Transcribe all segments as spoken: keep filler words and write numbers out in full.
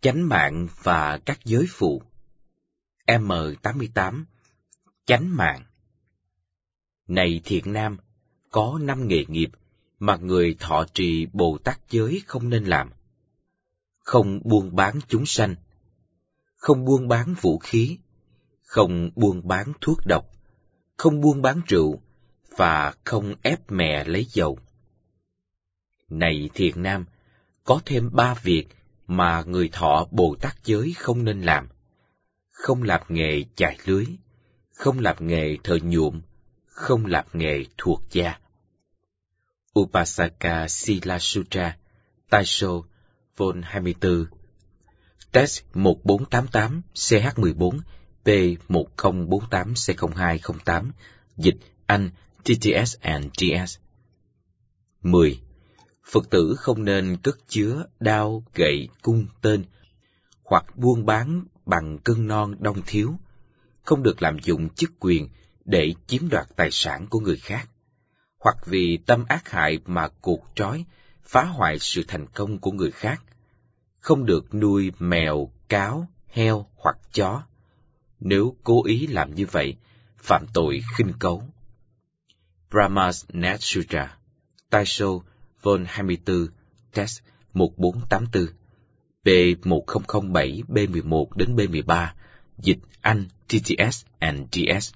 Chánh mạng và các giới phụ. M tám mươi tám. Chánh mạng. Này thiện nam, có năm nghề nghiệp mà người thọ trì Bồ Tát giới không nên làm. Không buôn bán chúng sanh, không buôn bán vũ khí, không buôn bán thuốc độc, không buôn bán rượu, và không ép mẹ lấy dầu. Này thiện nam, có thêm ba việc mà người thọ Bồ Tát giới không nên làm. Không làm nghề chài lưới, không làm nghề thợ nhuộm, không làm nghề thuộc gia. Upasaka Sila Sutra, Taisho, Vol hai mươi tư, Text một bốn tám tám C H mười bốn P một không bốn tám C không hai không tám, dịch Anh T T S and T S. mười. Phật tử không nên cất chứa đao, gậy, cung, tên, hoặc buôn bán bằng cân non đông thiếu, không được lạm dụng chức quyền để chiếm đoạt tài sản của người khác, hoặc vì tâm ác hại mà cột trói, phá hoại sự thành công của người khác, không được nuôi mèo, cáo, heo hoặc chó. Nếu cố ý làm như vậy, phạm tội khinh cấu. Brahmas Net Sutra, Taisho, Vol hai mươi tư, Text một bốn tám tư, P một không không bảy B mười một đến B mười ba, dịch Anh T T S and T S.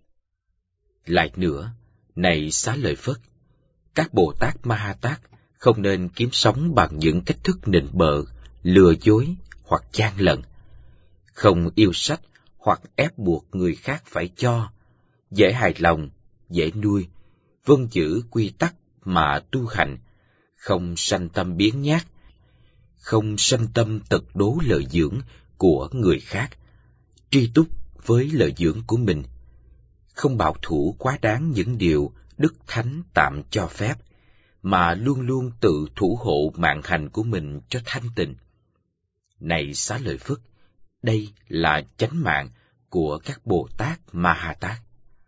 Lại nữa, này Xá Lợi Phất, các Bồ Tát Ma Ha Tát không nên kiếm sống bằng những cách thức nịnh bợ, lừa dối hoặc gian lận, không yêu sách hoặc ép buộc người khác phải cho, dễ hài lòng, dễ nuôi, vâng giữ quy tắc mà tu hành, không sanh tâm biếng nhác, không sanh tâm tật đố lợi dưỡng của người khác, tri túc với lợi dưỡng của mình, không bảo thủ quá đáng những điều Đức Thánh tạm cho phép, mà luôn luôn tự thủ hộ mạng hành của mình cho thanh tịnh. Này Xá Lợi Phất, đây là chánh mạng của các Bồ Tát Ma Ha Tát.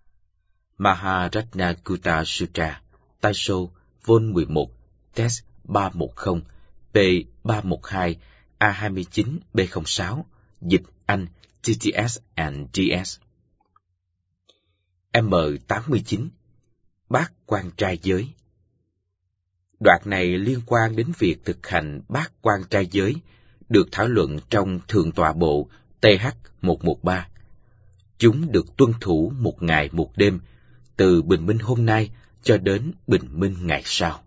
Maharatnakutta Sutra, Taisho, Vol mười một, Text ba một không, P ba một hai, A hai mươi chín B không sáu, dịch Anh T T S and T S. M tám mươi chín. Bát quan trai giới. Đoạn này liên quan đến việc thực hành bát quan trai giới, được thảo luận trong Thượng tọa bộ T H một một ba. Chúng được tuân thủ một ngày một đêm, từ bình minh hôm nay cho đến bình minh ngày sau.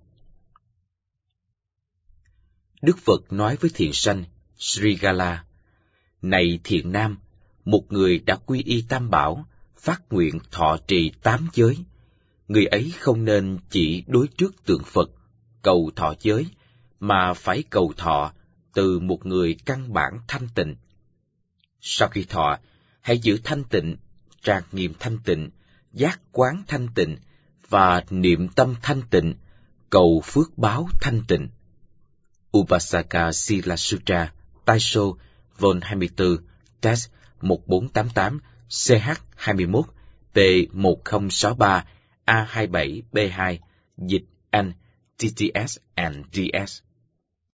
Đức Phật nói với thiện sanh Srigala: Này thiện nam, một người đã quy y Tam Bảo, phát nguyện thọ trì tám giới, người ấy không nên chỉ đối trước tượng Phật cầu thọ giới, mà phải cầu thọ từ một người căn bản thanh tịnh. Sau khi thọ, hãy giữ thanh tịnh, tràn nghiệm thanh tịnh, giác quán thanh tịnh và niệm tâm thanh tịnh, cầu phước báo thanh tịnh. Upasaka Sila Sutra, Taisho, Vol hai mươi tư, Text một bốn tám tám C H hai mươi mốt P một không sáu ba A hai mươi bảy B hai, dịch Anh T T S and D S.